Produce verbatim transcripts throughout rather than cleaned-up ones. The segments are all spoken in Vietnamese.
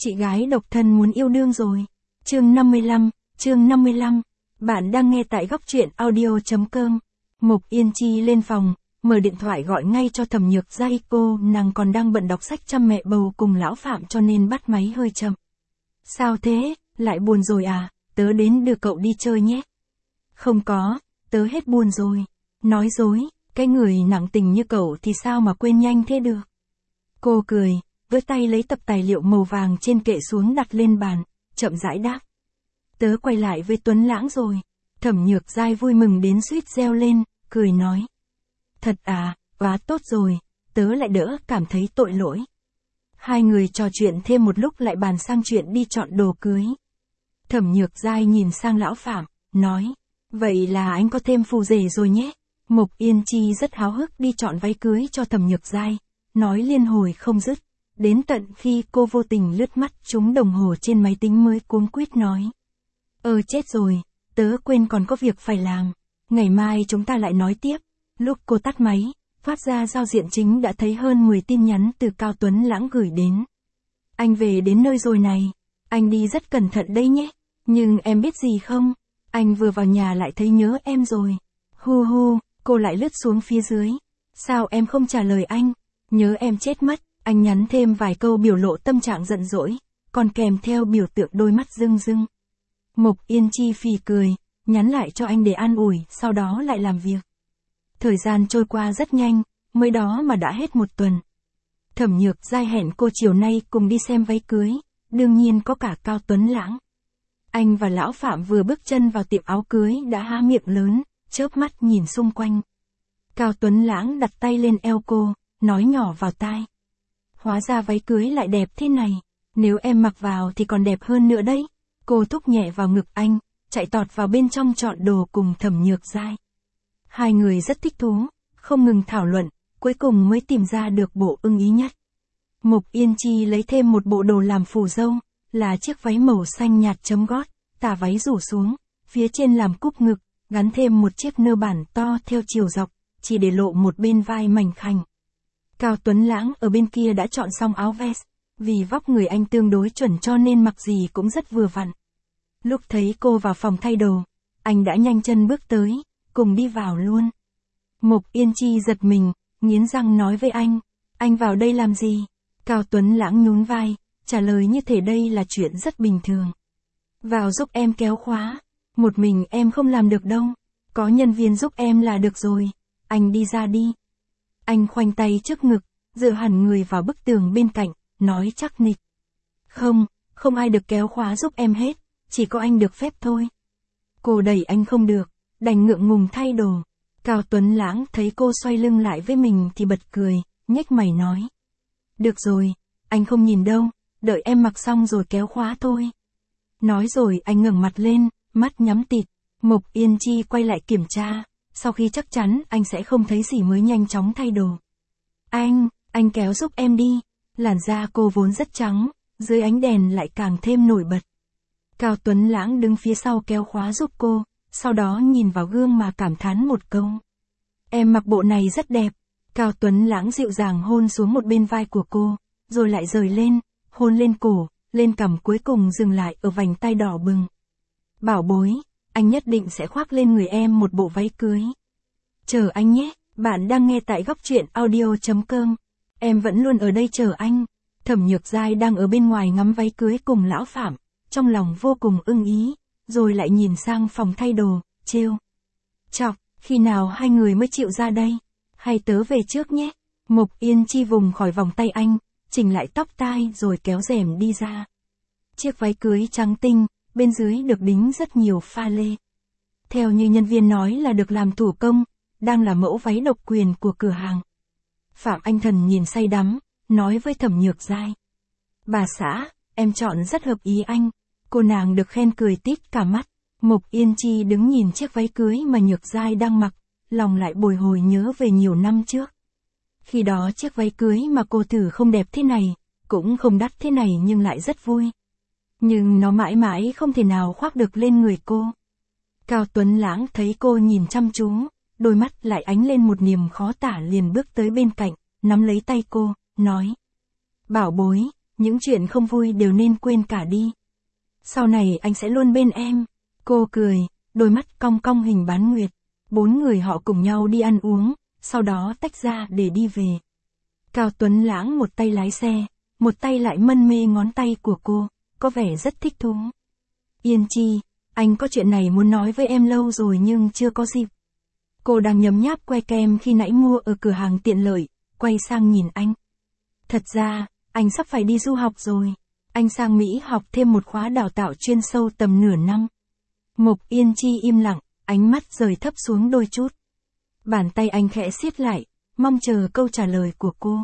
Chị gái độc thân muốn yêu đương rồi. Chương năm mươi lăm, chương năm mươi lăm. Bạn đang nghe tại góc truyện audio.com. Mộc Yên Chi lên phòng, mở điện thoại gọi ngay cho Thẩm Nhược Giai, cô nàng còn đang bận đọc sách chăm mẹ bầu cùng lão Phạm cho nên bắt máy hơi chậm. Sao thế, lại buồn rồi à, tớ đến đưa cậu đi chơi nhé. Không có, tớ hết buồn rồi. Nói dối, cái người nặng tình như cậu thì sao mà quên nhanh thế được. Cô cười, với tay lấy tập tài liệu màu vàng trên kệ xuống đặt lên bàn, chậm rãi đáp. Tớ quay lại với Tuấn Lãng rồi. Thẩm Nhược Giai vui mừng đến suýt reo lên, cười nói. Thật à, quá tốt rồi, tớ lại đỡ cảm thấy tội lỗi. Hai người trò chuyện thêm một lúc lại bàn sang chuyện đi chọn đồ cưới. Thẩm Nhược Giai nhìn sang lão Phạm, nói. Vậy là anh có thêm phù rể rồi nhé. Mộc Yên Chi rất háo hức đi chọn váy cưới cho Thẩm Nhược Giai, nói liên hồi không dứt. Đến tận khi cô vô tình lướt mắt trúng đồng hồ trên máy tính mới cuống quýt nói. Ờ chết rồi, tớ quên còn có việc phải làm. Ngày mai chúng ta lại nói tiếp. Lúc cô tắt máy, phát ra giao diện chính đã thấy hơn mười tin nhắn từ Cao Tuấn Lãng gửi đến. Anh về đến nơi rồi này. Anh đi rất cẩn thận đây nhé. Nhưng em biết gì không? Anh vừa vào nhà lại thấy nhớ em rồi. Hu hu, cô lại lướt xuống phía dưới. Sao em không trả lời anh? Nhớ em chết mất. Anh nhắn thêm vài câu biểu lộ tâm trạng giận dỗi, còn kèm theo biểu tượng đôi mắt rưng rưng. Mộc Yên Chi phì cười, nhắn lại cho anh để an ủi, sau đó lại làm việc. Thời gian trôi qua rất nhanh, mới đó mà đã hết một tuần. Thẩm Nhược Giai hẹn cô chiều nay cùng đi xem váy cưới, đương nhiên có cả Cao Tuấn Lãng. Anh và lão Phạm vừa bước chân vào tiệm áo cưới đã há miệng lớn, chớp mắt nhìn xung quanh. Cao Tuấn Lãng đặt tay lên eo cô, nói nhỏ vào tai. Hóa ra váy cưới lại đẹp thế này, nếu em mặc vào thì còn đẹp hơn nữa đấy. Cô thúc nhẹ vào ngực anh, chạy tọt vào bên trong chọn đồ cùng Thẩm Nhược Giai. Hai người rất thích thú, không ngừng thảo luận, cuối cùng mới tìm ra được bộ ưng ý nhất. Mộc Yên Chi lấy thêm một bộ đồ làm phù dâu, là chiếc váy màu xanh nhạt chấm gót, tà váy rủ xuống, phía trên làm cúp ngực, gắn thêm một chiếc nơ bản to theo chiều dọc, chỉ để lộ một bên vai mảnh khảnh. Cao Tuấn Lãng ở bên kia đã chọn xong áo vest, vì vóc người anh tương đối chuẩn cho nên mặc gì cũng rất vừa vặn. Lúc thấy cô vào phòng thay đồ, anh đã nhanh chân bước tới, cùng đi vào luôn. Mộc Yên Chi giật mình, nghiến răng nói với anh, anh vào đây làm gì? Cao Tuấn Lãng nhún vai, trả lời như thể đây là chuyện rất bình thường. Vào giúp em kéo khóa, một mình em không làm được đâu, có nhân viên giúp em là được rồi, anh đi ra đi. Anh khoanh tay trước ngực, dựa hẳn người vào bức tường bên cạnh, nói chắc nịch. Không, không ai được kéo khóa giúp em hết, chỉ có anh được phép thôi. Cô đẩy anh không được, đành ngượng ngùng thay đồ. Cao Tuấn Lãng thấy cô xoay lưng lại với mình thì bật cười, nhếch mày nói. Được rồi, anh không nhìn đâu, đợi em mặc xong rồi kéo khóa thôi. Nói rồi anh ngẩng mặt lên, mắt nhắm tịt. Mộc Yên Chi quay lại kiểm tra. Sau khi chắc chắn anh sẽ không thấy gì mới nhanh chóng thay đồ. Anh, anh kéo giúp em đi. Làn da cô vốn rất trắng, dưới ánh đèn lại càng thêm nổi bật. Cao Tuấn Lãng đứng phía sau kéo khóa giúp cô, sau đó nhìn vào gương mà cảm thán một câu. Em mặc bộ này rất đẹp. Cao Tuấn Lãng dịu dàng hôn xuống một bên vai của cô, rồi lại rời lên, hôn lên cổ, lên cằm cuối cùng dừng lại ở vành tai đỏ bừng. Bảo bối, anh nhất định sẽ khoác lên người em một bộ váy cưới. Chờ anh nhé, bạn đang nghe tại góc truyện audio.com. Em vẫn luôn ở đây chờ anh. Thẩm Nhược Giai đang ở bên ngoài ngắm váy cưới cùng lão Phạm, trong lòng vô cùng ưng ý, rồi lại nhìn sang phòng thay đồ, trêu. Chọc, khi nào hai người mới chịu ra đây? Hay tớ về trước nhé. Mộc Yên Chi vùng khỏi vòng tay anh, chỉnh lại tóc tai rồi kéo rèm đi ra. Chiếc váy cưới trắng tinh, bên dưới được đính rất nhiều pha lê. Theo như nhân viên nói là được làm thủ công, đang là mẫu váy độc quyền của cửa hàng. Phạm Anh Thần nhìn say đắm, nói với Thẩm Nhược Giai. Bà xã, em chọn rất hợp ý anh. Cô nàng được khen cười tít cả mắt. Mộc Yên Chi đứng nhìn chiếc váy cưới mà Nhược Giai đang mặc, lòng lại bồi hồi nhớ về nhiều năm trước. Khi đó chiếc váy cưới mà cô thử không đẹp thế này, cũng không đắt thế này nhưng lại rất vui. Nhưng nó mãi mãi không thể nào khoác được lên người cô. Cao Tuấn Lãng thấy cô nhìn chăm chú, đôi mắt lại ánh lên một niềm khó tả liền bước tới bên cạnh, nắm lấy tay cô, nói. Bảo bối, những chuyện không vui đều nên quên cả đi. Sau này anh sẽ luôn bên em. Cô cười, đôi mắt cong cong hình bán nguyệt. Bốn người họ cùng nhau đi ăn uống, sau đó tách ra để đi về. Cao Tuấn Lãng một tay lái xe, một tay lại mân mê ngón tay của cô, có vẻ rất thích thú. Yên Chi, anh có chuyện này muốn nói với em lâu rồi nhưng chưa có dịp. Cô đang nhấm nháp que kem khi nãy mua ở cửa hàng tiện lợi, quay sang nhìn anh. Thật ra, anh sắp phải đi du học rồi. Anh sang Mỹ học thêm một khóa đào tạo chuyên sâu tầm nửa năm. Mộc Yên Chi im lặng, ánh mắt rời thấp xuống đôi chút. Bàn tay anh khẽ siết lại, mong chờ câu trả lời của cô.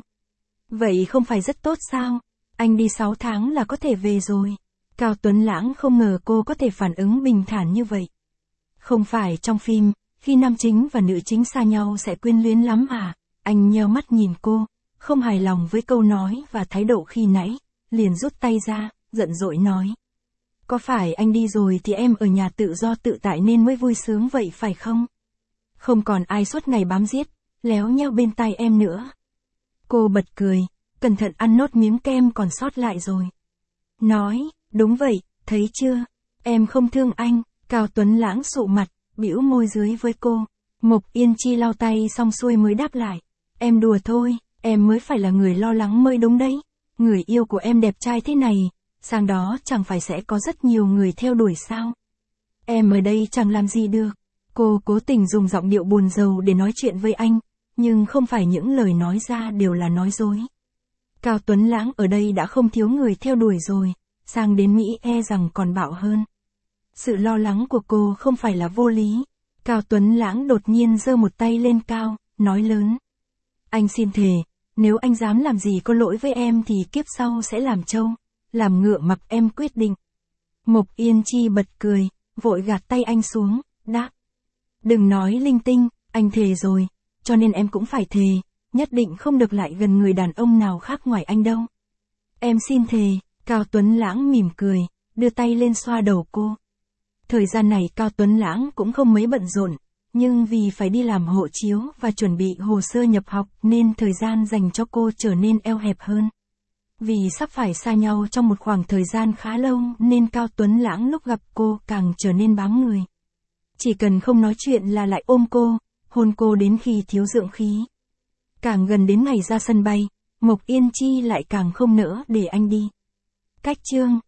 Vậy không phải rất tốt sao? Anh đi sáu tháng là có thể về rồi. Cao Tuấn Lãng không ngờ cô có thể phản ứng bình thản như vậy. Không phải trong phim, khi nam chính và nữ chính xa nhau sẽ quyến luyến lắm à? Anh nheo mắt nhìn cô, không hài lòng với câu nói và thái độ khi nãy, liền rút tay ra, giận dỗi nói. Có phải anh đi rồi thì em ở nhà tự do tự tại nên mới vui sướng vậy phải không? Không còn ai suốt ngày bám giết, léo nheo bên tai em nữa. Cô bật cười, cẩn thận ăn nốt miếng kem còn sót lại rồi. Nói, đúng vậy, thấy chưa? Em không thương anh. Cao Tuấn Lãng sụ mặt, bĩu môi dưới với cô. Mộc Yên Chi lau tay xong xuôi mới đáp lại. Em đùa thôi, em mới phải là người lo lắng mới đúng đấy. Người yêu của em đẹp trai thế này, sang đó chẳng phải sẽ có rất nhiều người theo đuổi sao? Em ở đây chẳng làm gì được. Cô cố tình dùng giọng điệu buồn rầu để nói chuyện với anh, nhưng không phải những lời nói ra đều là nói dối. Cao Tuấn Lãng ở đây đã không thiếu người theo đuổi rồi, sang đến Mỹ e rằng còn bạo hơn. Sự lo lắng của cô không phải là vô lý. Cao Tuấn Lãng đột nhiên giơ một tay lên cao, nói lớn. Anh xin thề, nếu anh dám làm gì có lỗi với em thì kiếp sau sẽ làm trâu, làm ngựa mặc em quyết định. Mộc Yên Chi bật cười, vội gạt tay anh xuống, đáp. Đừng nói linh tinh, anh thề rồi, cho nên em cũng phải thề, nhất định không được lại gần người đàn ông nào khác ngoài anh đâu. Em xin thề. Cao Tuấn Lãng mỉm cười, đưa tay lên xoa đầu cô. Thời gian này Cao Tuấn Lãng cũng không mấy bận rộn, nhưng vì phải đi làm hộ chiếu và chuẩn bị hồ sơ nhập học nên thời gian dành cho cô trở nên eo hẹp hơn. Vì sắp phải xa nhau trong một khoảng thời gian khá lâu nên Cao Tuấn Lãng lúc gặp cô càng trở nên bám người. Chỉ cần không nói chuyện là lại ôm cô, hôn cô đến khi thiếu dưỡng khí. Càng gần đến ngày ra sân bay, Mộc Yên Chi lại càng không nỡ để anh đi. Cách chương